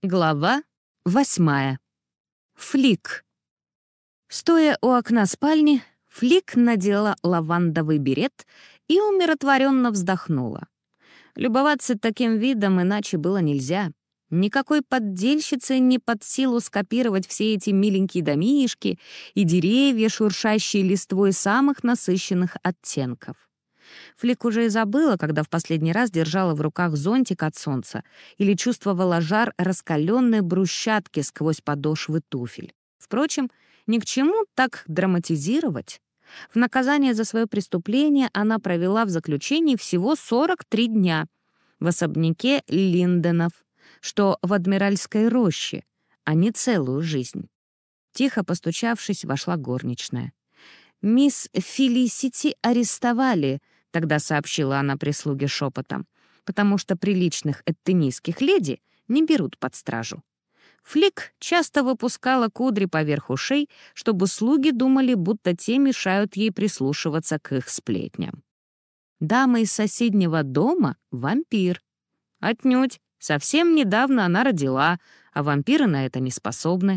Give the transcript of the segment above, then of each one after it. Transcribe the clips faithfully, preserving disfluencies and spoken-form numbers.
Глава восьмая. Флик. Стоя у окна спальни, Флик надела лавандовый берет и умиротворенно вздохнула. Любоваться таким видом иначе было нельзя. Никакой поддельщице не под силу скопировать все эти миленькие домишки и деревья, шуршащие листвой самых насыщенных оттенков. Флик уже и забыла, когда в последний раз держала в руках зонтик от солнца или чувствовала жар раскаленной брусчатки сквозь подошвы туфель. Впрочем, ни к чему так драматизировать. В наказание за свое преступление она провела в заключении всего сорок три дня в особняке Линденов, что в Адмиральской роще, а не целую жизнь. Тихо постучавшись, вошла горничная. «Мисс Фелисити арестовали», — тогда сообщила она прислуге шепотом, «потому что приличных эттенийских леди не берут под стражу». Флик часто выпускала кудри поверх ушей, чтобы слуги думали, будто те мешают ей прислушиваться к их сплетням. Дама из соседнего дома — вампир. Отнюдь, совсем недавно она родила, а вампиры на это не способны.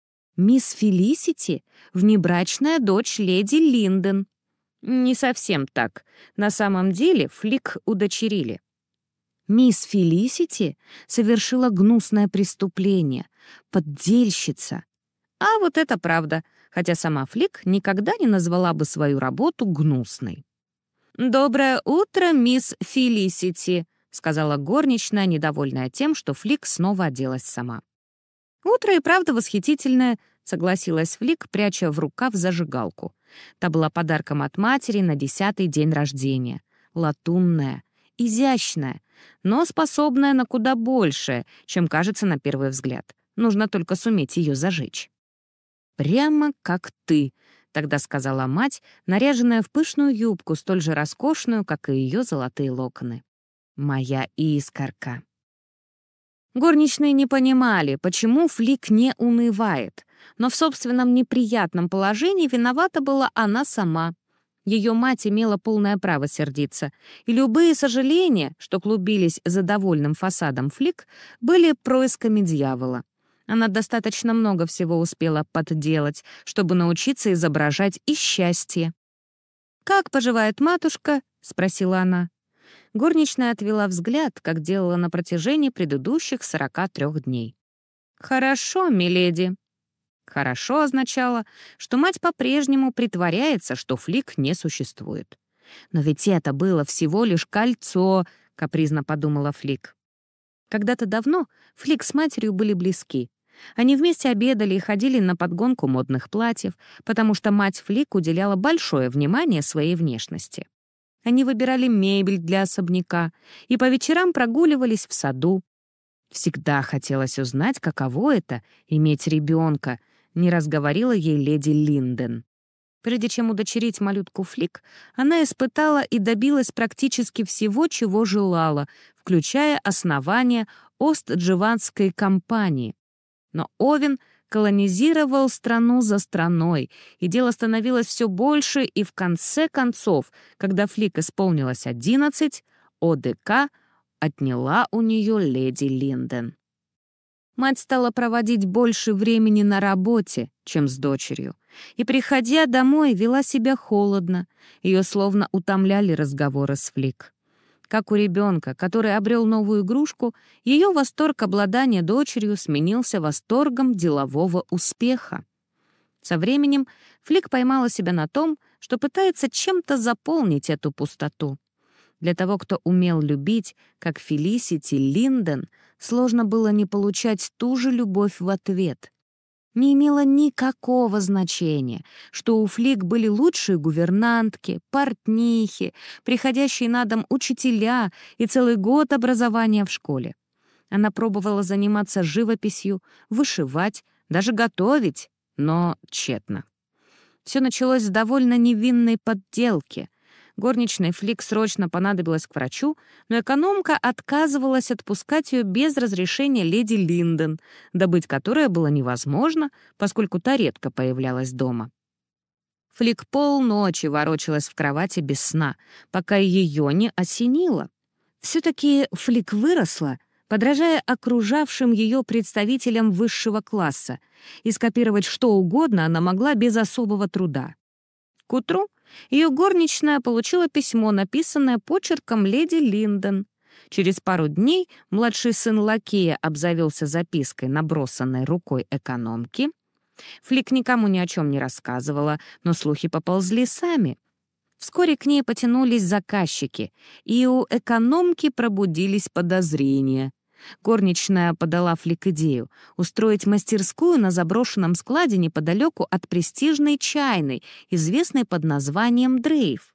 Мисс Фелисити — внебрачная дочь леди Линден. Не совсем так. На самом деле Флик удочерили. Мисс Фелисити совершила гнусное преступление. Поддельщица. А вот это правда, хотя сама Флик никогда не назвала бы свою работу гнусной. «Доброе утро, мисс Фелисити», — сказала горничная, недовольная тем, что Флик снова оделась сама. «Утро и правда восхитительное», — согласилась Флик, пряча в рукав зажигалку. Та была подарком от матери на десятый день рождения. Латунная, изящная, но способная на куда большее, чем кажется на первый взгляд. Нужно только суметь ее зажечь. «Прямо как ты», — тогда сказала мать, наряженная в пышную юбку, столь же роскошную, как и ее золотые локоны. «Моя искорка». Горничные не понимали, почему Флик не унывает, но в собственном неприятном положении виновата была она сама. Ее мать имела полное право сердиться, и любые сожаления, что клубились за довольным фасадом Флик, были происками дьявола. Она достаточно много всего успела подделать, чтобы научиться изображать и счастье. «Как поживает матушка?» — спросила она. Горничная отвела взгляд, как делала на протяжении предыдущих сорока трёх дней. «Хорошо, миледи». «Хорошо» означало, что мать по-прежнему притворяется, что Флик не существует. «Но ведь это было всего лишь кольцо», — капризно подумала Флик. Когда-то давно Флик с матерью были близки. Они вместе обедали и ходили на подгонку модных платьев, потому что мать Флик уделяла большое внимание своей внешности. Они выбирали мебель для особняка и по вечерам прогуливались в саду. Всегда хотелось узнать, каково это — иметь ребенка, не раз говорила ей леди Линден. Прежде чем удочерить малютку Флик, она испытала и добилась практически всего, чего желала, включая основание Ост-Дживанской компании. Но Овен колонизировал страну за страной, и дело становилось все больше, и в конце концов, когда Флик исполнилось одиннадцать, ОДК отняла у нее леди Линден. Мать стала проводить больше времени на работе, чем с дочерью, и, приходя домой, вела себя холодно, ее словно утомляли разговоры с Флик. Как у ребенка, который обрел новую игрушку, ее восторг обладания дочерью сменился восторгом делового успеха. Со временем Флик поймала себя на том, что пытается чем-то заполнить эту пустоту. Для того, кто умел любить, как Фелисити Линден, сложно было не получать ту же любовь в ответ. Не имело никакого значения, что у Флик были лучшие гувернантки, портнихи, приходящие на дом учителя и целый год образования в школе. Она пробовала заниматься живописью, вышивать, даже готовить, но тщетно. Все началось с довольно невинной подделки. Горничной Флик срочно понадобилась к врачу, но экономка отказывалась отпускать ее без разрешения леди Линден, добыть которое было невозможно, поскольку та редко появлялась дома. Флик полночи ворочалась в кровати без сна, пока ее не осенило. Все-таки Флик выросла, подражая окружавшим ее представителям высшего класса, и скопировать что угодно она могла без особого труда. К утру ее горничная получила письмо, написанное почерком леди Линдон. Через пару дней младший сын лакея обзавелся запиской, набросанной рукой экономки. Флик никому ни о чем не рассказывала, но слухи поползли сами. Вскоре к ней потянулись заказчики, и у экономки пробудились подозрения. Горничная подала Флик идею устроить мастерскую на заброшенном складе неподалеку от престижной чайной, известной под названием «Дрейв».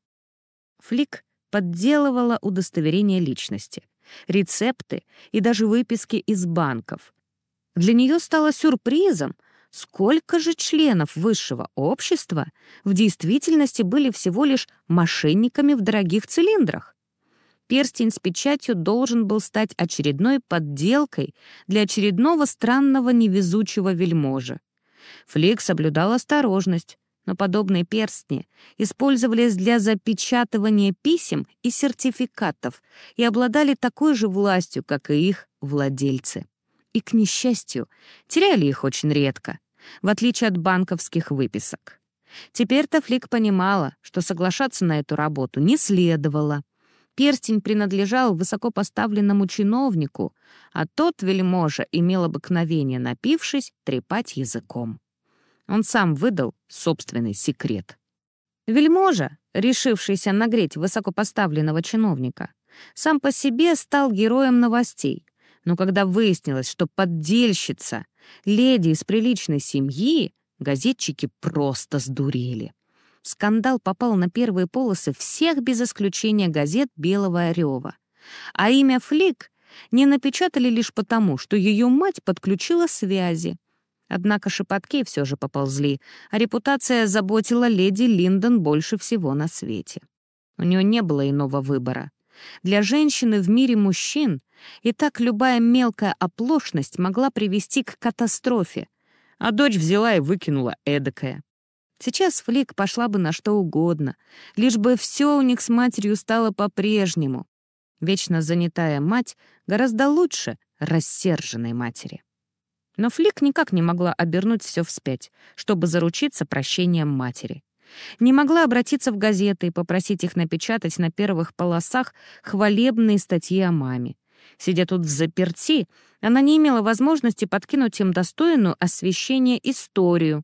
Флик подделывала удостоверения личности, рецепты и даже выписки из банков. Для нее стало сюрпризом, сколько же членов высшего общества в действительности были всего лишь мошенниками в дорогих цилиндрах. Перстень с печатью должен был стать очередной подделкой для очередного странного невезучего вельможи. Флик соблюдал осторожность, но подобные перстни использовались для запечатывания писем и сертификатов и обладали такой же властью, как и их владельцы. И, к несчастью, теряли их очень редко, в отличие от банковских выписок. Теперь-то Флик понимала, что соглашаться на эту работу не следовало. Перстень принадлежал высокопоставленному чиновнику, а тот вельможа имел обыкновение, напившись, трепать языком. Он сам выдал собственный секрет. Вельможа, решившийся нагреть высокопоставленного чиновника, сам по себе стал героем новостей. Но когда выяснилось, что поддельщица — леди из приличной семьи, газетчики просто сдурели. Скандал попал на первые полосы всех без исключения газет «Белого Орева». А имя Флик не напечатали лишь потому, что ее мать подключила связи. Однако шепотки все же поползли, а репутация заботила леди Линдон больше всего на свете. У нее не было иного выбора. Для женщины в мире мужчин и так любая мелкая оплошность могла привести к катастрофе, а дочь взяла и выкинула эдакое. Сейчас Флик пошла бы на что угодно, лишь бы все у них с матерью стало по-прежнему. Вечно занятая мать гораздо лучше рассерженной матери. Но Флик никак не могла обернуть все вспять, чтобы заручиться прощением матери. Не могла обратиться в газеты и попросить их напечатать на первых полосах хвалебные статьи о маме. Сидя тут взаперти, она не имела возможности подкинуть им достойную освещения историю.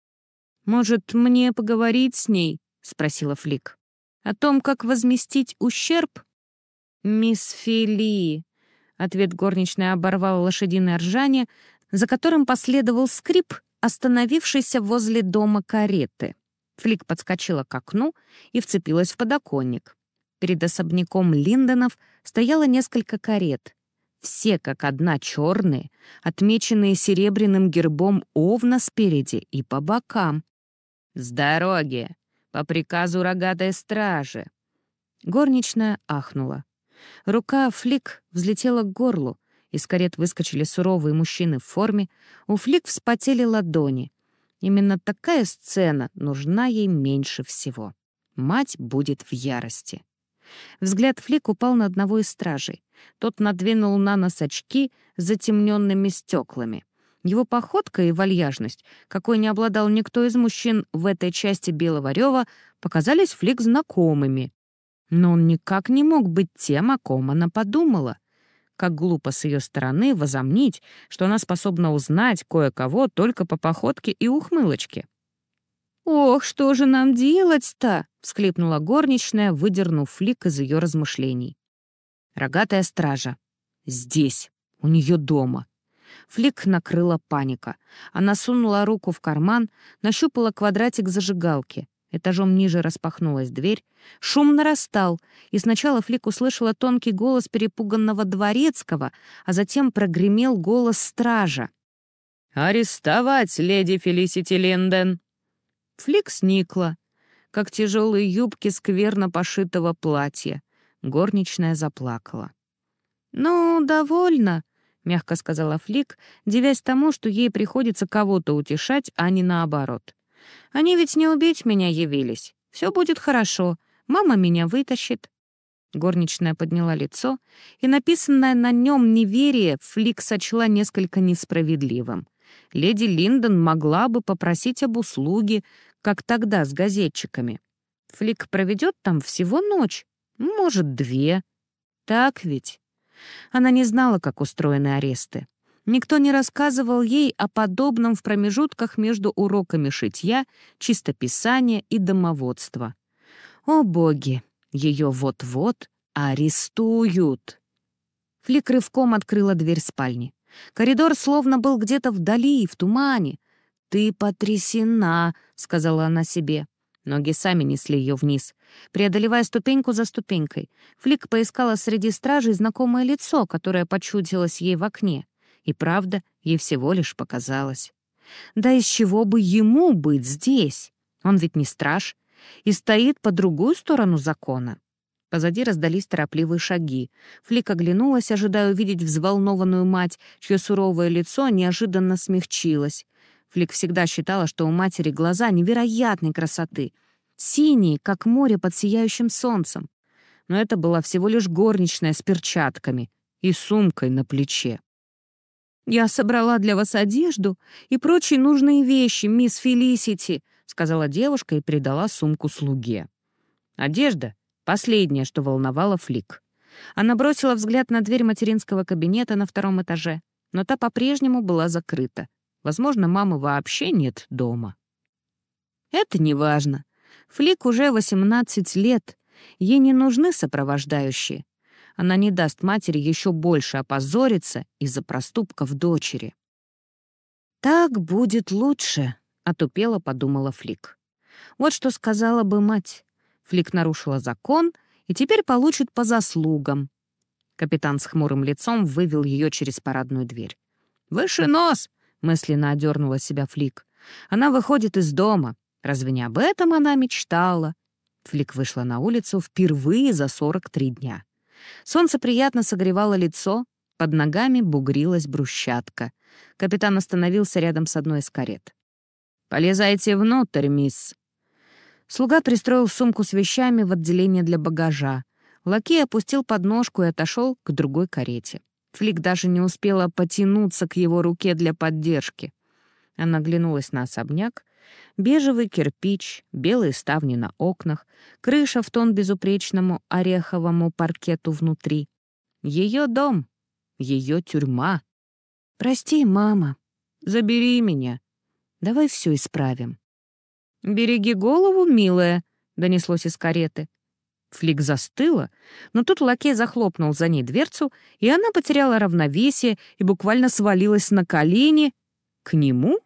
«Может, мне поговорить с ней?» — спросила Флик. «О том, как возместить ущерб?» «Мисс Фили», — ответ горничной оборвал лошадиное ржание, за которым последовал скрип, остановившийся возле дома кареты. Флик подскочила к окну и вцепилась в подоконник. Перед особняком Линдонов стояло несколько карет. Все как одна черные, отмеченные серебряным гербом овна спереди и по бокам. «С дороги! По приказу рогатой стражи!» Горничная ахнула. Рука Флик взлетела к горлу. Из карет выскочили суровые мужчины в форме. У Флик вспотели ладони. Именно такая сцена нужна ей меньше всего. Мать будет в ярости. Взгляд Флик упал на одного из стражей. Тот надвинул на нос очки с затемненными стеклами. Его походка и вальяжность, какой не обладал никто из мужчин в этой части Белого Рева, показались Флик знакомыми. Но он никак не мог быть тем, о ком она подумала. Как глупо с ее стороны возомнить, что она способна узнать кое-кого только по походке и ухмылочке. «Ох, что же нам делать-то?» — всхлипнула горничная, выдернув Флик из ее размышлений. Рогатая стража. Здесь, у нее дома. Флик накрыла паника. Она сунула руку в карман, нащупала квадратик зажигалки. Этажом ниже распахнулась дверь. Шум нарастал, и сначала Флик услышала тонкий голос перепуганного дворецкого, а затем прогремел голос стража. «Арестовать, леди Фелисити Линдон!» Флик сникла, как тяжелые юбки скверно пошитого платья. Горничная заплакала. «Ну, довольно», — мягко сказала Флик, дивясь тому, что ей приходится кого-то утешать, а не наоборот. «Они ведь не убить меня явились. Все будет хорошо. Мама меня вытащит». Горничная подняла лицо, и написанное на нем неверие Флик сочла несколько несправедливым. Леди Линдон могла бы попросить об услуге, как тогда с газетчиками. Флик проведет там всего ночь, может, две. Так ведь? Она не знала, как устроены аресты. Никто не рассказывал ей о подобном в промежутках между уроками шитья, чистописания и домоводства. О боги! Ее вот-вот арестуют. Флик рывком открыла дверь спальни. Коридор словно был где-то вдали, в тумане. «Ты потрясена», — сказала она себе. Ноги сами несли ее вниз. Преодолевая ступеньку за ступенькой, Флик поискала среди стражей знакомое лицо, которое почудилось ей в окне. И правда, ей всего лишь показалось. Да из чего бы ему быть здесь? Он ведь не страж и стоит по другую сторону закона. Позади раздались торопливые шаги. Флик оглянулась, ожидая увидеть взволнованную мать, чье суровое лицо неожиданно смягчилось. Флик всегда считала, что у матери глаза невероятной красоты, синие, как море под сияющим солнцем. Но это была всего лишь горничная с перчатками и сумкой на плече. «Я собрала для вас одежду и прочие нужные вещи, мисс Фелисити», — сказала девушка и передала сумку слуге. Одежда — последнее, что волновало Флик. Она бросила взгляд на дверь материнского кабинета на втором этаже, но та по-прежнему была закрыта. Возможно, мамы вообще нет дома. Это не важно. Флик уже восемнадцать лет. Ей не нужны сопровождающие. Она не даст матери еще больше опозориться из-за проступков дочери. «Так будет лучше», — отупело подумала Флик. Вот что сказала бы мать. Флик нарушила закон и теперь получит по заслугам. Капитан с хмурым лицом вывел ее через парадную дверь. «Выше нос!» — мысленно одернула себя Флик. «Она выходит из дома. Разве не об этом она мечтала?» Флик вышла на улицу впервые за сорок три дня. Солнце приятно согревало лицо, под ногами бугрилась брусчатка. Капитан остановился рядом с одной из карет. «Полезайте внутрь, мисс». Слуга пристроил сумку с вещами в отделение для багажа. Лакей опустил подножку и отошел к другой карете. Флик даже не успела потянуться к его руке для поддержки. Она оглянулась на особняк. Бежевый кирпич, белые ставни на окнах, крыша в тон безупречному ореховому паркету внутри. Ее дом, ее тюрьма. «Прости, мама. Забери меня. Давай все исправим». «Береги голову, милая», — донеслось из кареты. Флик застыла, но тут лакей захлопнул за ней дверцу, и она потеряла равновесие и буквально свалилась на колени. К нему?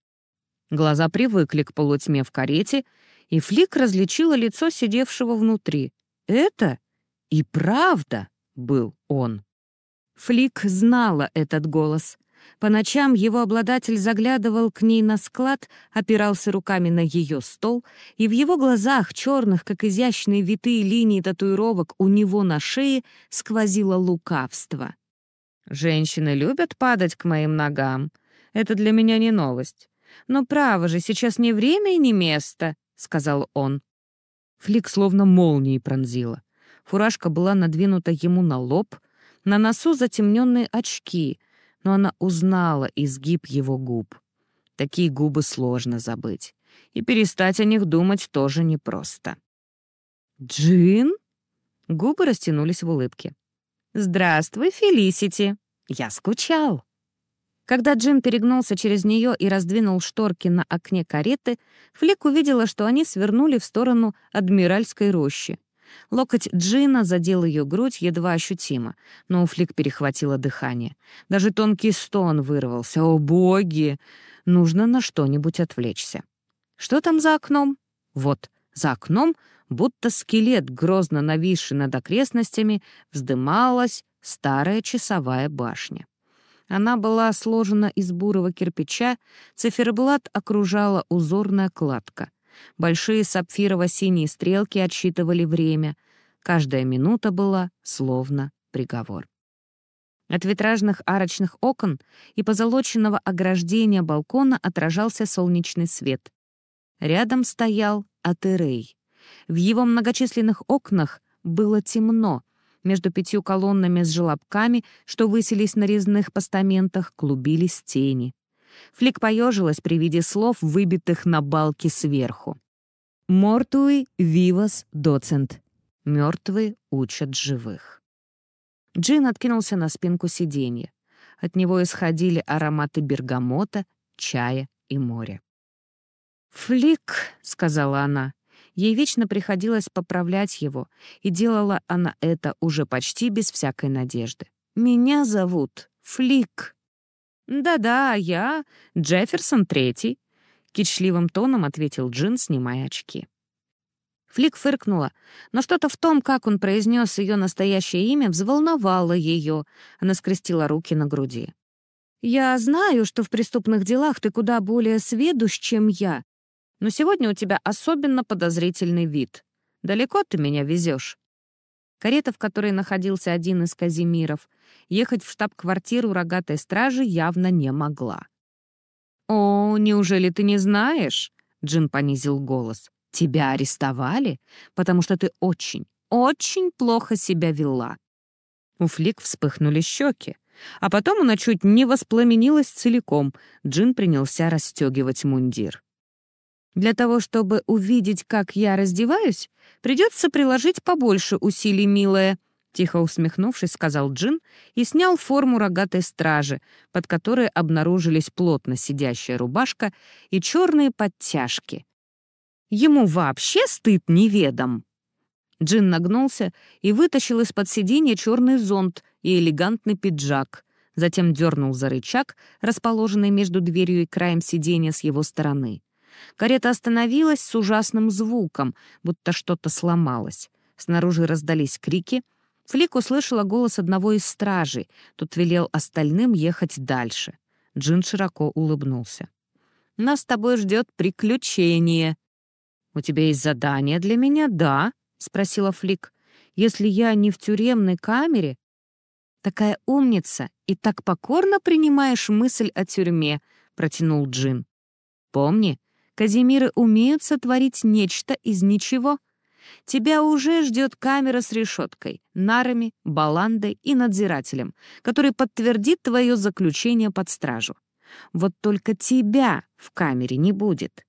Глаза привыкли к полутьме в карете, и Флик различила лицо сидевшего внутри. Это и правда был он. Флик знала этот голос. По ночам его обладатель заглядывал к ней на склад, опирался руками на ее стол, и в его глазах, черных, как изящные витые линии татуировок у него на шее, сквозило лукавство. «Женщины любят падать к моим ногам. Это для меня не новость. Но право же, сейчас не время и не место», — сказал он. Флик словно молнией пронзила. Фуражка была надвинута ему на лоб, на носу затемненные очки, но она узнала изгиб его губ. Такие губы сложно забыть, и перестать о них думать тоже непросто. «Джин?» Губы растянулись в улыбке. «Здравствуй, Фелисити. Я скучал». Когда Джим перегнулся через нее и раздвинул шторки на окне кареты, Флик увидела, что они свернули в сторону Адмиральской рощи. Локоть Джина задел ее грудь едва ощутимо, но у Флик перехватило дыхание. Даже тонкий стон вырвался. «О, боги! Нужно на что-нибудь отвлечься». Что там за окном? Вот, за окном, будто скелет, грозно нависший над окрестностями, вздымалась старая часовая башня. Она была сложена из бурого кирпича, циферблат окружала узорная кладка. Большие сапфирово-синие стрелки отсчитывали время. Каждая минута была словно приговор. От витражных арочных окон и позолоченного ограждения балкона отражался солнечный свет. Рядом стоял Атерей. В его многочисленных окнах было темно. Между пятью колоннами с желобками, что высились на резных постаментах, клубились тени. Флик поежилась при виде слов, выбитых на балке сверху. «Мортуи вивас доцент». «Мертвые учат живых». Джин откинулся на спинку сиденья. От него исходили ароматы бергамота, чая и моря. «Флик», — сказала она. Ей вечно приходилось поправлять его, и делала она это уже почти без всякой надежды. «Меня зовут Флик». «Да-да, я Джефферсон Третий», — кичливым тоном ответил Джин, снимая очки. Флик фыркнула, но что-то в том, как он произнес ее настоящее имя, взволновало ее. Она скрестила руки на груди. «Я знаю, что в преступных делах ты куда более сведущ, чем я, но сегодня у тебя особенно подозрительный вид. Далеко ты меня везешь?» Карета, в которой находился один из Казимиров, ехать в штаб-квартиру рогатой стражи явно не могла. «О, неужели ты не знаешь?» — Джин понизил голос. «Тебя арестовали, потому что ты очень, очень плохо себя вела». У Флик вспыхнули щеки, а потом она чуть не воспламенилась целиком. Джин принялся расстегивать мундир. «Для того, чтобы увидеть, как я раздеваюсь, придется приложить побольше усилий, милая», — тихо усмехнувшись, сказал Джин и снял форму рогатой стражи, под которой обнаружились плотно сидящая рубашка и черные подтяжки. «Ему вообще стыд неведом». Джин нагнулся и вытащил из-под сиденья черный зонт и элегантный пиджак, затем дернул за рычаг, расположенный между дверью и краем сиденья с его стороны. Карета остановилась с ужасным звуком, будто что-то сломалось. Снаружи раздались крики. Флик услышала голос одного из стражей. Тот велел остальным ехать дальше. Джин широко улыбнулся. «Нас с тобой ждет приключение». «У тебя есть задание для меня, да?» — спросила Флик. «Если я не в тюремной камере...» «Такая умница и так покорно принимаешь мысль о тюрьме», — протянул Джин. «Помни, Казимиры умеют сотворить нечто из ничего. Тебя уже ждет камера с решеткой, нарами, баландой и надзирателем, который подтвердит твое заключение под стражу. Вот только тебя в камере не будет.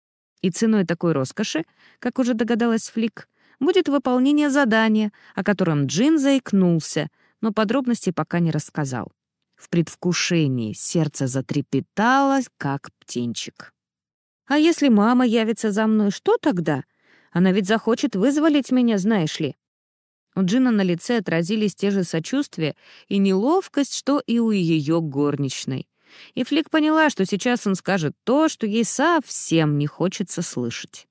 И ценой такой роскоши, как уже догадалась Флик, будет выполнение задания, о котором Джин заикнулся, но подробностей пока не рассказал. В предвкушении сердце затрепетало, как птенчик. «А если мама явится за мной, что тогда? Она ведь захочет вызволить меня, знаешь ли». У Джина на лице отразились те же сочувствие и неловкость, что и у ее горничной. И Флик поняла, что сейчас он скажет то, что ей совсем не хочется слышать.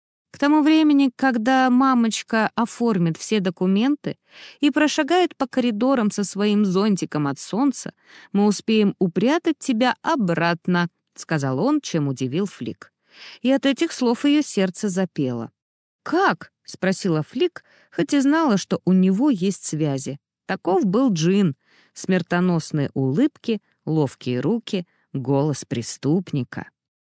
К тому времени, когда мамочка оформит все документы и прошагает по коридорам со своим зонтиком от солнца, мы успеем упрятать тебя обратно, — сказал он, чем удивил Флик. И от этих слов ее сердце запело. «Как?» — спросила Флик, хоть и знала, что у него есть связи. Таков был Джин. Смертоносные улыбки, ловкие руки, голос преступника.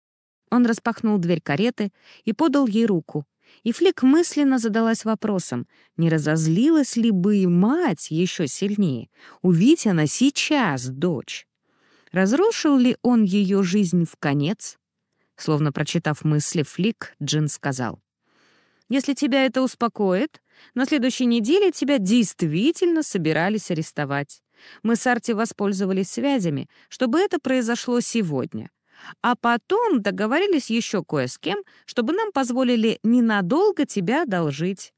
Он распахнул дверь кареты и подал ей руку. И Флик мысленно задалась вопросом, не разозлилась ли бы и мать еще сильнее, увидь она сейчас дочь. Разрушил ли он ее жизнь в конец? Словно прочитав мысли Флик, Джин сказал: «Если тебя это успокоит, на следующей неделе тебя действительно собирались арестовать. Мы с Арти воспользовались связями, чтобы это произошло сегодня. А потом договорились еще кое с кем, чтобы нам позволили ненадолго тебя одолжить».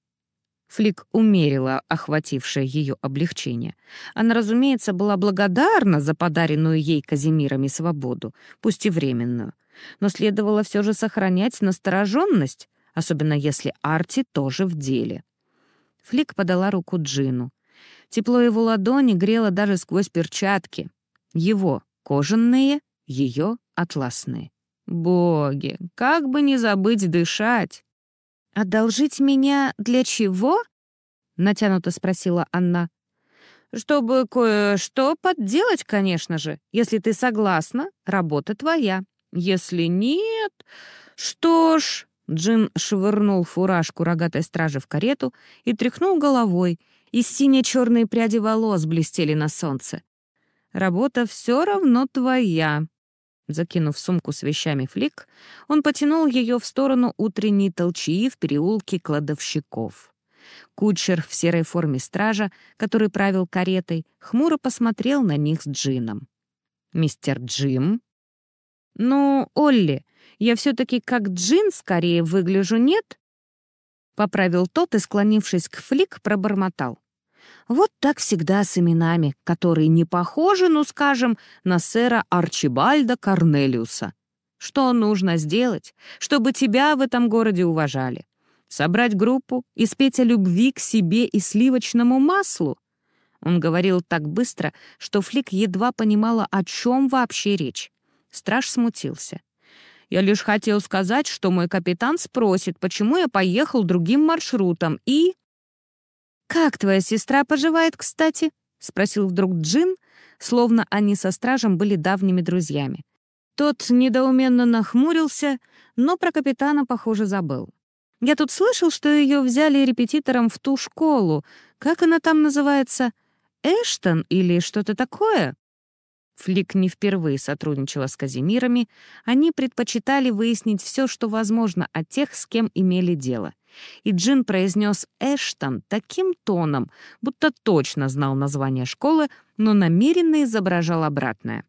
Флик умерила охватившее ее облегчение. Она, разумеется, была благодарна за подаренную ей Казимирами свободу, пусть и временную. Но следовало все же сохранять настороженность, особенно если Арти тоже в деле. Флик подала руку Джину. Тепло его ладони грело даже сквозь перчатки. Его кожаные, ее атласные. Боги, как бы не забыть дышать! «Одолжить меня для чего?» — натянуто спросила Анна. «Чтобы кое-что подделать, конечно же. Если ты согласна, работа твоя. Если нет, что ж...» Джин швырнул фуражку рогатой стражи в карету и тряхнул головой, и сине-черные пряди волос блестели на солнце. «Работа все равно твоя». Закинув сумку с вещами Флик, он потянул ее в сторону утренней толчии в переулке кладовщиков. Кучер в серой форме стража, который правил каретой, хмуро посмотрел на них с Джином. «Мистер Джим?» «Ну, Олли, я все-таки как Джин скорее выгляжу, нет?» Поправил тот и, склонившись к Флик, пробормотал. «Вот так всегда с именами, которые не похожи, ну, скажем, на сэра Арчибальда Корнелиуса. Что нужно сделать, чтобы тебя в этом городе уважали? Собрать группу и спеть о любви к себе и сливочному маслу?» Он говорил так быстро, что Флик едва понимала, о чем вообще речь. Страж смутился. «Я лишь хотел сказать, что мой капитан спросит, почему я поехал другим маршрутом, и...» «Как твоя сестра поживает, кстати?» — спросил вдруг Джин, словно они со стражем были давними друзьями. Тот недоуменно нахмурился, но про капитана, похоже, забыл. «Я тут слышал, что ее взяли репетитором в ту школу. Как она там называется? Эштон или что-то такое?» Флик не впервые сотрудничала с Казимирами. Они предпочитали выяснить все, что возможно, о тех, с кем имели дело. И Джин произнес «Эштон» таким тоном, будто точно знал название школы, но намеренно изображал обратное.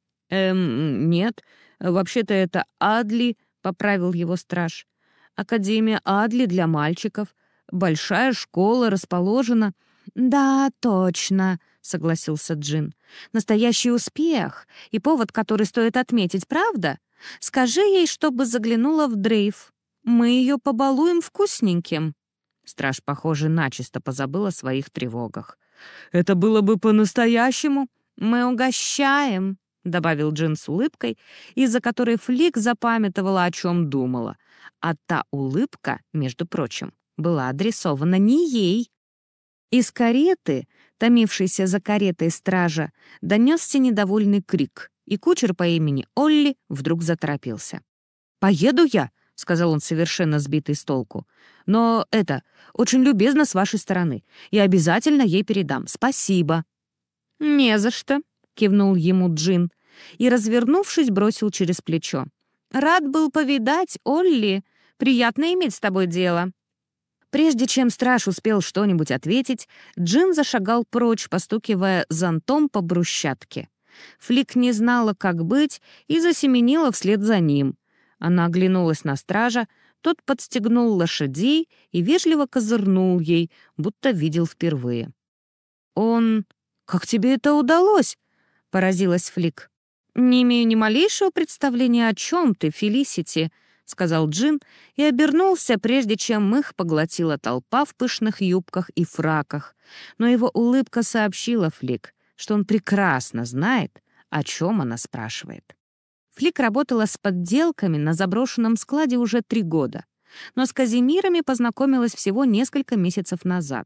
«Эм, нет, вообще-то это Адли», — поправил его страж. «Академия Адли для мальчиков. Большая школа расположена...» «Да, точно», — согласился Джин. «Настоящий успех и повод, который стоит отметить, правда? Скажи ей, чтобы заглянула в дрейф. Мы ее побалуем вкусненьким». Страж, похоже, начисто позабыл о своих тревогах. «Это было бы по-настоящему. Мы угощаем», — добавил Джин с улыбкой, из-за которой Флик запамятовала, о чем думала. А та улыбка, между прочим, была адресована не ей. Из кареты, томившейся за каретой стража, донесся недовольный крик, и кучер по имени Олли вдруг заторопился. «Поеду я», — сказал он, совершенно сбитый с толку. «Но это очень любезно с вашей стороны. Я обязательно ей передам. Спасибо». «Не за что», — кивнул ему Джин и, развернувшись, бросил через плечо. «Рад был повидать, Олли. Приятно иметь с тобой дело». Прежде чем страж успел что-нибудь ответить, Джин зашагал прочь, постукивая зонтом по брусчатке. Флик не знала, как быть, и засеменила вслед за ним. Она оглянулась на стража, тот подстегнул лошадей и вежливо козырнул ей, будто видел впервые. «Он... Как тебе это удалось?» — поразилась Флик. «Не имею ни малейшего представления, о чем ты, Фелисити», — сказал Джин и обернулся, прежде чем их поглотила толпа в пышных юбках и фраках. Но его улыбка сообщила Флик, что он прекрасно знает, о чем она спрашивает. Флик работала с подделками на заброшенном складе уже три года, но с Казимирами познакомилась всего несколько месяцев назад,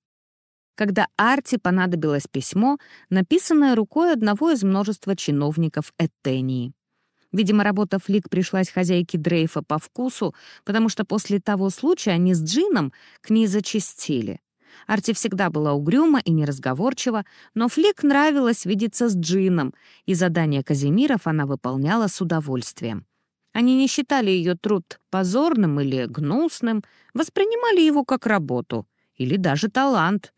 когда Арти понадобилось письмо, написанное рукой одного из множества чиновников Этении. Видимо, работа Флик пришлась хозяйке Дрейфа по вкусу, потому что после того случая они с Джином к ней зачастили. Арти всегда была угрюма и неразговорчива, но Флик нравилось видеться с Джином, и задания Казимиров она выполняла с удовольствием. Они не считали ее труд позорным или гнусным, воспринимали его как работу или даже талант.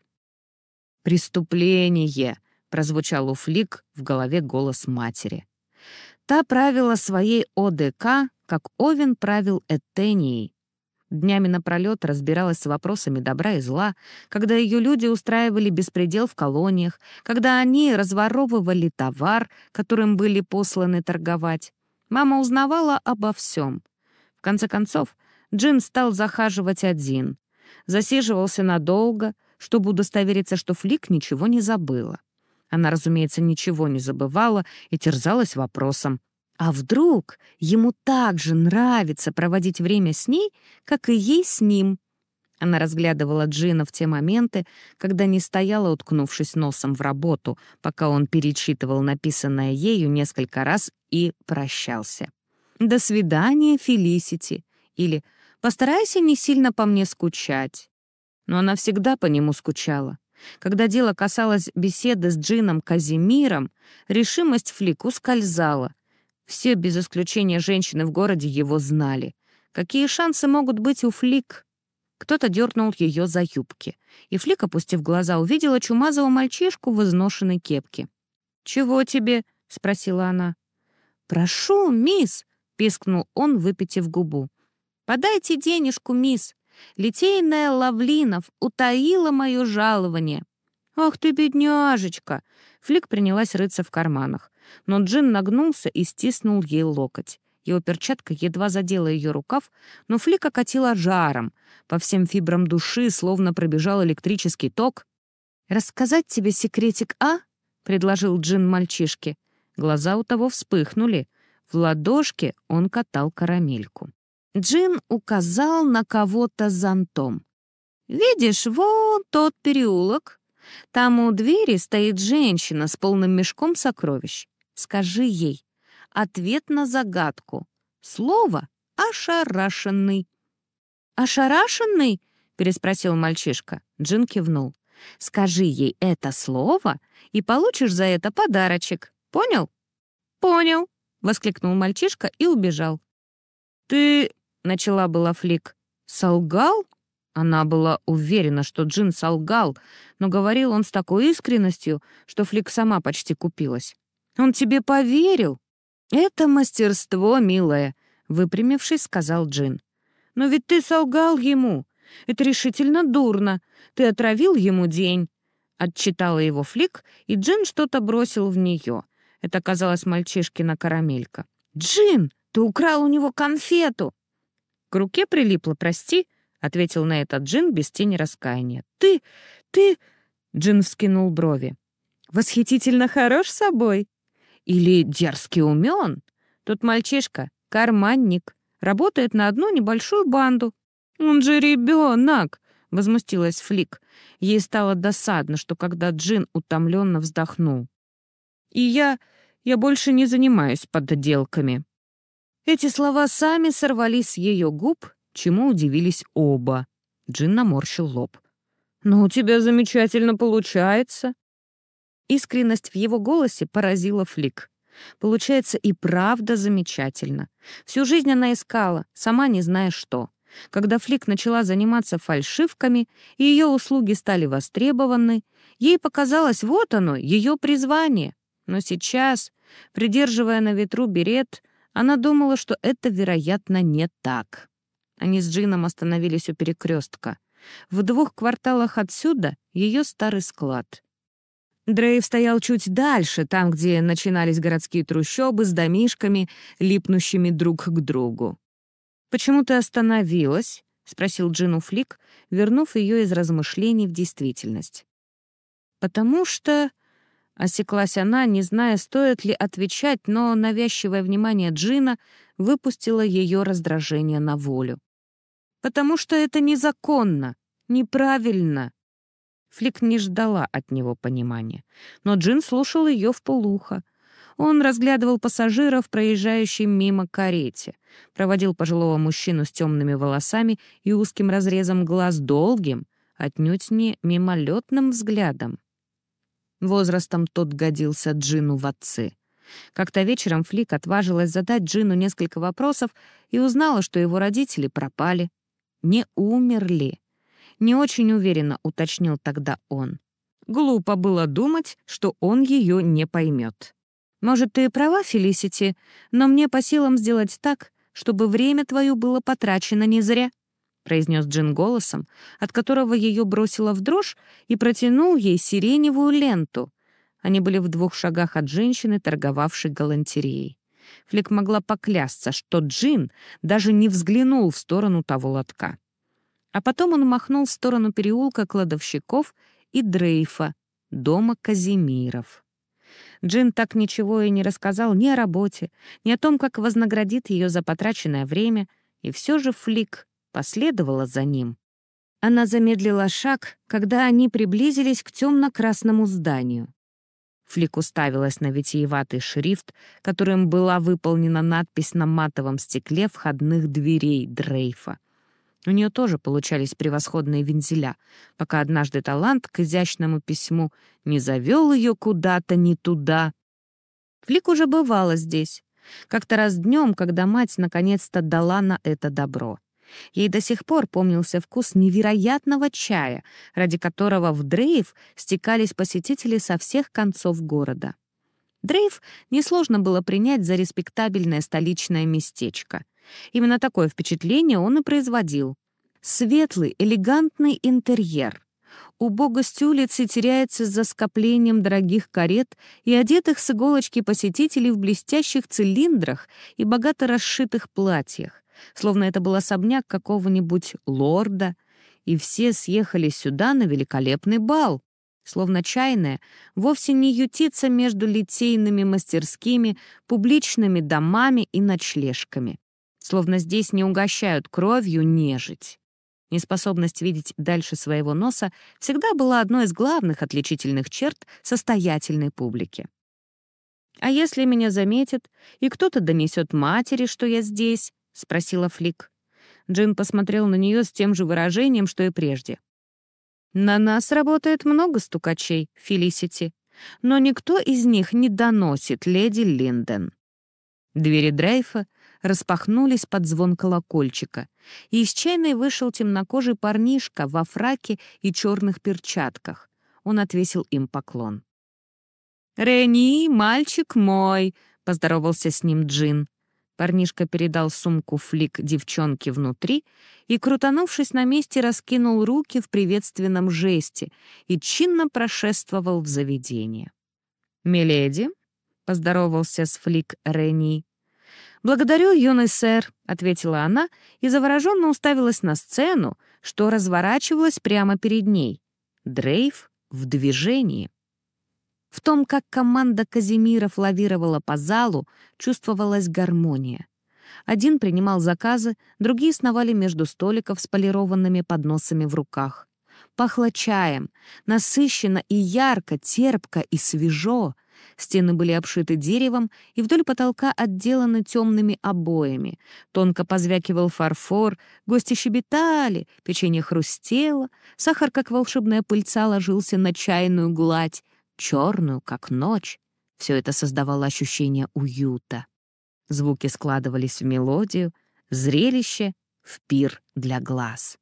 «Преступление!» — прозвучал у Флик в голове голос матери. Та правила своей ОДК, как Овен правил Этенией. Днями напролет разбиралась с вопросами добра и зла, когда ее люди устраивали беспредел в колониях, когда они разворовывали товар, которым были посланы торговать. Мама узнавала обо всем. В конце концов, Джин стал захаживать один. Засиживался надолго, чтобы удостовериться, что Флик ничего не забыла. Она, разумеется, ничего не забывала и терзалась вопросом: а вдруг ему так же нравится проводить время с ней, как и ей с ним? Она разглядывала Джина в те моменты, когда не стояла, уткнувшись носом в работу, пока он перечитывал написанное ею несколько раз и прощался. «До свидания, Фелисити» или Постарайся не сильно по мне скучать». Но она всегда по нему скучала. Когда дело касалось беседы с Джином Казимиром, решимость Флик ускользала. Все, без исключения женщины в городе, его знали. Какие шансы могут быть у Флик? Кто-то дернул ее за юбки, и Флик, опустив глаза, увидела чумазого мальчишку в изношенной кепке. «Чего тебе?» — спросила она. «Прошу, мисс!» — пискнул он, выпитив губу. «Подайте денежку, мисс. Литейная Лавлинов утаила мое жалование». «Ах ты, бедняжечка!» Флик принялась рыться в карманах, но Джин нагнулся и стиснул ей локоть. Его перчатка едва задела ее рукав, но Флик окатила жаром. По всем фибрам души словно пробежал электрический ток. «Рассказать тебе секретик, а?» — предложил Джин мальчишке. Глаза у того вспыхнули. В ладошке он катал карамельку. Джин указал на кого-то зонтом. «Видишь, вон тот переулок. Там у двери стоит женщина с полным мешком сокровищ. Скажи ей ответ на загадку. Слово «ошарашенный». «Ошарашенный?» — переспросил мальчишка. Джин кивнул. «Скажи ей это слово, и получишь за это подарочек. Понял?» «Понял», — воскликнул мальчишка и убежал. «Ты...» — начала была Флик. «Солгал?» Она была уверена, что Джин солгал, но говорил он с такой искренностью, что Флик сама почти купилась. «Он тебе поверил?» «Это мастерство, милая», — выпрямившись, сказал Джин. «Но ведь ты солгал ему. Это решительно дурно. Ты отравил ему день». Отчитала его Флик, и Джин что-то бросил в нее. Это оказалась мальчишкина карамелька. «Джин, ты украл у него конфету!» «К руке прилипло, прости», — ответил на это Джин без тени раскаяния. «Ты... ты...» — Джин вскинул брови. «Восхитительно хорош собой. Или дерзкий умен. Тот мальчишка — карманник, работает на одну небольшую банду». «Он же ребенок!» — возмутилась Флик. Ей стало досадно, что когда Джин утомленно вздохнул. «И я... я больше не занимаюсь подделками». Эти слова сами сорвались с ее губ, чему удивились оба. Джин наморщил лоб. «Но у тебя замечательно получается». Искренность в его голосе поразила Флик. Получается и правда замечательно. Всю жизнь она искала, сама не зная что. Когда Флик начала заниматься фальшивками, и ее услуги стали востребованы, ей показалось, вот оно, ее призвание. Но сейчас, придерживая на ветру берет, она думала, что это, вероятно, не так. Они с Джином остановились у перекрестка. В двух кварталах отсюда ее старый склад. Дрейв стоял чуть дальше, там, где начинались городские трущобы с домишками, липнущими друг к другу. «Почему ты остановилась?» — спросил Джин у Флик, вернув ее из размышлений в действительность. «Потому что...» — осеклась она, не зная, стоит ли отвечать, но навязчивое внимание Джина выпустило ее раздражение на волю. «Потому что это незаконно, неправильно». Флик не ждала от него понимания, но Джин слушал ее вполуха. Он разглядывал пассажиров, проезжающих мимо карете, проводил пожилого мужчину с темными волосами и узким разрезом глаз долгим, отнюдь не мимолетным взглядом. Возрастом тот годился Джину в отцы. Как-то вечером Флик отважилась задать Джину несколько вопросов и узнала, что его родители пропали. Не умерли. Не очень уверенно уточнил тогда он. Глупо было думать, что он ее не поймет. «Может, ты и права, Фелисити, но мне по силам сделать так, чтобы время твое было потрачено не зря», — произнес Джин голосом, от которого ее бросило в дрожь, и протянул ей сиреневую ленту. Они были в двух шагах от женщины, торговавшей галантереей. Флик могла поклясться, что Джин даже не взглянул в сторону того лотка. А потом он махнул в сторону переулка кладовщиков и дрейфа, дома Казимиров. Джин так ничего и не рассказал ни о работе, ни о том, как вознаградит ее за потраченное время, и все же Флик последовала за ним. Она замедлила шаг, когда они приблизились к темно-красному зданию. Флик уставилась на витиеватый шрифт, которым была выполнена надпись на матовом стекле входных дверей дрейфа. У нее тоже получались превосходные вензеля, пока однажды талант к изящному письму не завел ее куда-то не туда. Флик уже бывала здесь. Как-то раз днем, когда мать наконец-то дала на это добро. Ей до сих пор помнился вкус невероятного чая, ради которого в Дрейв стекались посетители со всех концов города. Дрейв несложно было принять за респектабельное столичное местечко. Именно такое впечатление он и производил. Светлый, элегантный интерьер. Убогость улицы теряется за скоплением дорогих карет и одетых с иголочки посетителей в блестящих цилиндрах и богато расшитых платьях, словно это был особняк какого-нибудь лорда, и все съехали сюда на великолепный бал. Словно чайная вовсе не ютится между литейными мастерскими, публичными домами и ночлежками. Словно здесь не угощают кровью нежить. Неспособность видеть дальше своего носа всегда была одной из главных отличительных черт состоятельной публики. «А если меня заметят, и кто-то донесет матери, что я здесь?» — спросила Флик. Джин посмотрел на нее с тем же выражением, что и прежде. «На нас работает много стукачей, Фелисити, но никто из них не доносит леди Линден». Двери Дрейфа распахнулись под звон колокольчика, и из чайной вышел темнокожий парнишка во фраке и черных перчатках. Он отвесил им поклон. «Рени, мальчик мой!» — поздоровался с ним Джин. Парнишка передал сумку Флик девчонке внутри и, крутанувшись на месте, раскинул руки в приветственном жесте и чинно прошествовал в заведение. «Миледи», — поздоровался с Флик Рени. «Благодарю, юный сэр», — ответила она и завороженно уставилась на сцену, что разворачивалась прямо перед ней. Дрейв в движении. В том, как команда Казимиров лавировала по залу, чувствовалась гармония. Один принимал заказы, другие сновали между столиков с полированными подносами в руках. Пахло чаем, насыщенно и ярко, терпко и свежо. Стены были обшиты деревом и вдоль потолка отделаны темными обоями. Тонко позвякивал фарфор, гости щебетали, печенье хрустело, сахар, как волшебная пыльца, ложился на чайную гладь, черную, как ночь. Все это создавало ощущение уюта. Звуки складывались в мелодию, зрелище — в пир для глаз.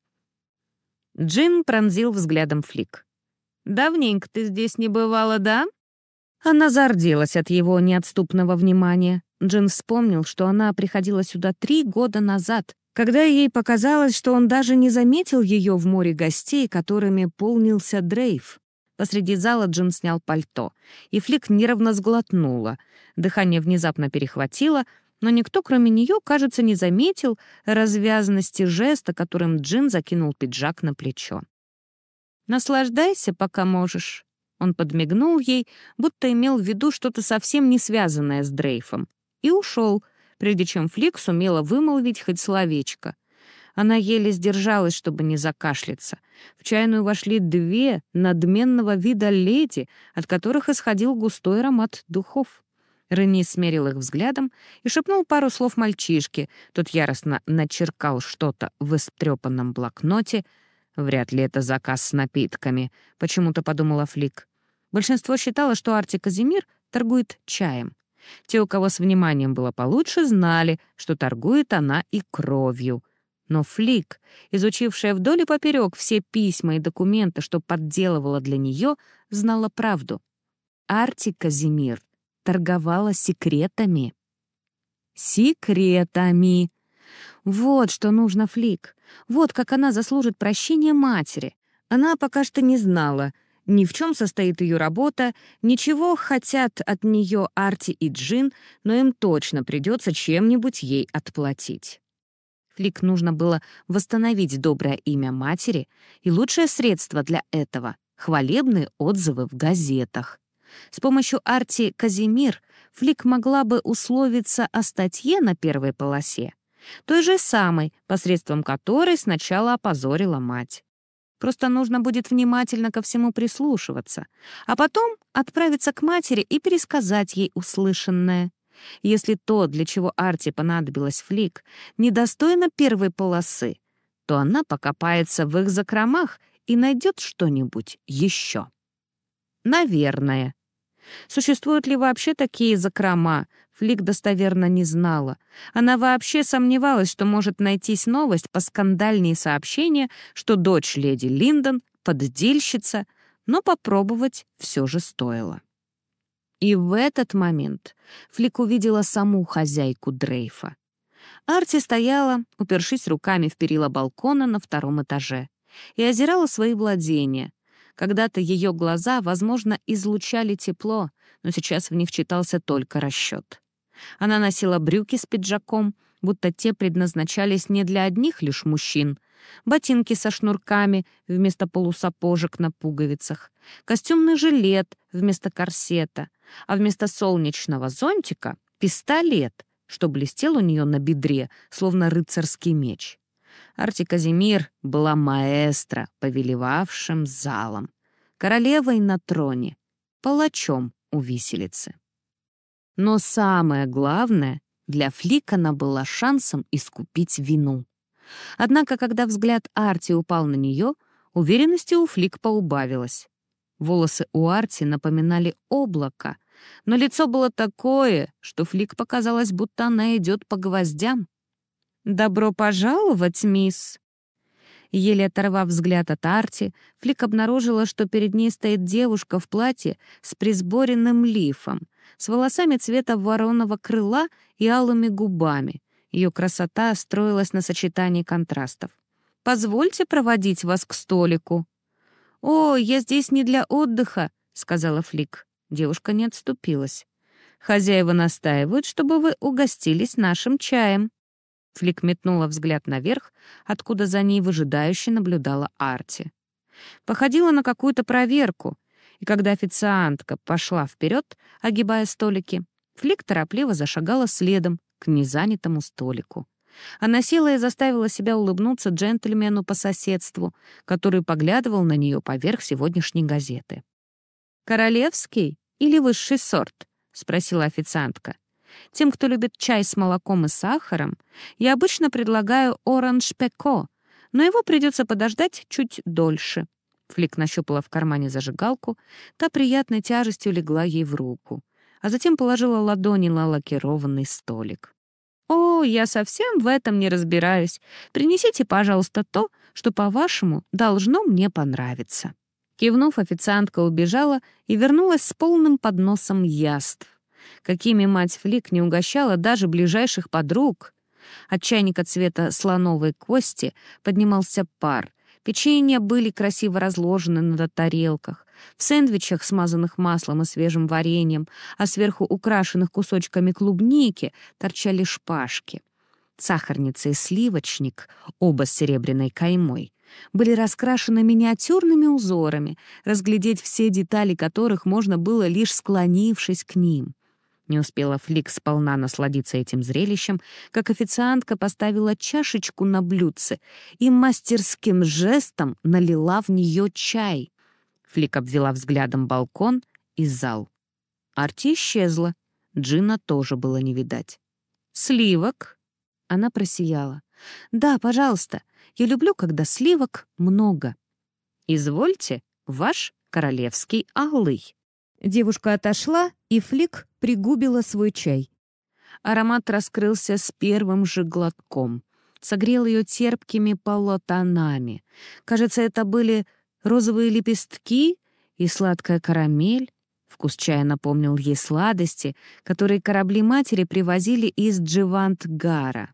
Джин пронзил взглядом Флик. «Давненько ты здесь не бывала, да?» Она зарделась от его неотступного внимания. Джин вспомнил, что она приходила сюда три года назад, когда ей показалось, что он даже не заметил ее в море гостей, которыми полнился Дрейв. Посреди зала Джин снял пальто, и Флик нервно сглотнула. Дыхание внезапно перехватило, но никто, кроме нее, кажется, не заметил развязанности жеста, которым Джин закинул пиджак на плечо. «Наслаждайся, пока можешь». Он подмигнул ей, будто имел в виду что-то совсем не связанное с Дрейфом, и ушел, прежде чем Флик сумела вымолвить хоть словечко. Она еле сдержалась, чтобы не закашляться. В чайную вошли две надменного вида леди, от которых исходил густой аромат духов. Рени смерил их взглядом и шепнул пару слов мальчишке. Тот яростно начеркал что-то в истрепанном блокноте. «Вряд ли это заказ с напитками», — почему-то подумала Флик. Большинство считало, что Арти Казимир торгует чаем. Те, у кого с вниманием было получше, знали, что торгует она и кровью. Но Флик, изучившая вдоль и поперек все письма и документы, что подделывала для нее, знала правду. Арти Казимир торговала секретами. Секретами. Вот что нужно Флик. Вот как она заслужит прощения матери. Она пока что не знала, ни в чем состоит ее работа, ничего хотят от нее Арти и Джин, но им точно придется чем-нибудь ей отплатить. Флик нужно было восстановить доброе имя матери, и лучшее средство для этого — хвалебные отзывы в газетах. С помощью Арти Казимир Флик могла бы условиться о статье на первой полосе, той же самой, посредством которой сначала опозорила мать. Просто нужно будет внимательно ко всему прислушиваться, а потом отправиться к матери и пересказать ей услышанное. Если то, для чего Арти понадобилась Флик, недостойно первой полосы, то она покопается в их закромах и найдет что-нибудь еще. Наверное. Существуют ли вообще такие закрома, Флик достоверно не знала. Она вообще сомневалась, что может найтись новость по скандальнее сообщения, что дочь леди Линдон — поддельщица, но попробовать все же стоило. И в этот момент Флик увидела саму хозяйку дрейфа. Арти стояла, упершись руками в перила балкона на втором этаже, и озирала свои владения. Когда-то ее глаза, возможно, излучали тепло, но сейчас в них читался только расчет. Она носила брюки с пиджаком, будто те предназначались не для одних лишь мужчин, ботинки со шнурками вместо полусапожек на пуговицах, костюмный жилет вместо корсета, а вместо солнечного зонтика — пистолет, что блестел у нее на бедре, словно рыцарский меч. Арти Казимир была маэстро, повелевавшим залом, королевой на троне, палачом у виселицы. Но самое главное, для Флик она была шансом искупить вину. Однако, когда взгляд Арти упал на нее, уверенности у Флик поубавилось. Волосы у Арти напоминали облако, но лицо было такое, что Флик показалось, будто она идет по гвоздям. «Добро пожаловать, мисс!» Еле оторвав взгляд от Арти, Флик обнаружила, что перед ней стоит девушка в платье с присборенным лифом, с волосами цвета вороного крыла и алыми губами. Ее красота строилась на сочетании контрастов. «Позвольте проводить вас к столику». «О, я здесь не для отдыха», — сказала Флик. Девушка не отступилась. «Хозяева настаивают, чтобы вы угостились нашим чаем». Флик метнула взгляд наверх, откуда за ней выжидающе наблюдала Арти. Походила на какую-то проверку, и когда официантка пошла вперед, огибая столики, Флик торопливо зашагала следом к незанятому столику. Она села и заставила себя улыбнуться джентльмену по соседству, который поглядывал на нее поверх сегодняшней газеты. «Королевский или высший сорт?» — спросила официантка. «Тем, кто любит чай с молоком и сахаром, я обычно предлагаю оранж пеко, но его придется подождать чуть дольше». Флик нащупала в кармане зажигалку, та приятной тяжестью легла ей в руку, а затем положила ладони на лакированный столик. «О, я совсем в этом не разбираюсь. Принесите, пожалуйста, то, что, по-вашему, должно мне понравиться». Кивнув, официантка убежала и вернулась с полным подносом яств, какими мать Флик не угощала даже ближайших подруг. От чайника цвета слоновой кости поднимался пар. Печенья были красиво разложены на тарелках, в сэндвичах, смазанных маслом и свежим вареньем, а сверху украшенных кусочками клубники торчали шпажки. Сахарница и сливочник, оба с серебряной каймой, были раскрашены миниатюрными узорами, разглядеть все детали которых можно было, лишь склонившись к ним. Не успела Флик сполна насладиться этим зрелищем, как официантка поставила чашечку на блюдце и мастерским жестом налила в нее чай. Флик обвела взглядом балкон и зал. Арти исчезла, Джина тоже было не видать. «Сливок?» Она просияла. «Да, пожалуйста, я люблю, когда сливок много». «Извольте, ваш королевский алый». Девушка отошла, и Флик пригубила свой чай. Аромат раскрылся с первым же глотком, согрел ее терпкими полутонами. Кажется, это были розовые лепестки и сладкая карамель. Вкус чая напомнил ей сладости, которые корабли матери привозили из Дживант-Гара.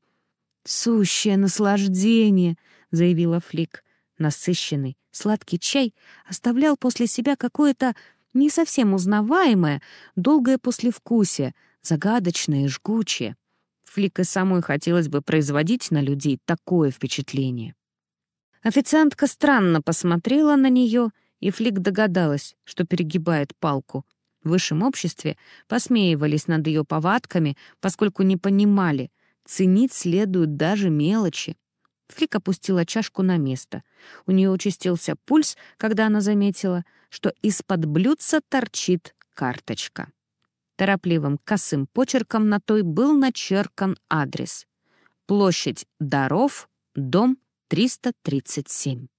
«Сущее наслаждение», — заявила Флик. Насыщенный, сладкий чай оставлял после себя какое-то не совсем узнаваемое, долгое послевкусие, загадочное и жгучее. Флик и самой хотелось бы производить на людей такое впечатление. Официантка странно посмотрела на нее, и Флик догадалась, что перегибает палку. В высшем обществе посмеивались над ее повадками, поскольку не понимали, ценить следует даже мелочи. Флик опустила чашку на место. У нее участился пульс, когда она заметила, что из-под блюдца торчит карточка. Торопливым косым почерком на той был начеркан адрес. Площадь Даров, дом триста тридцать семь.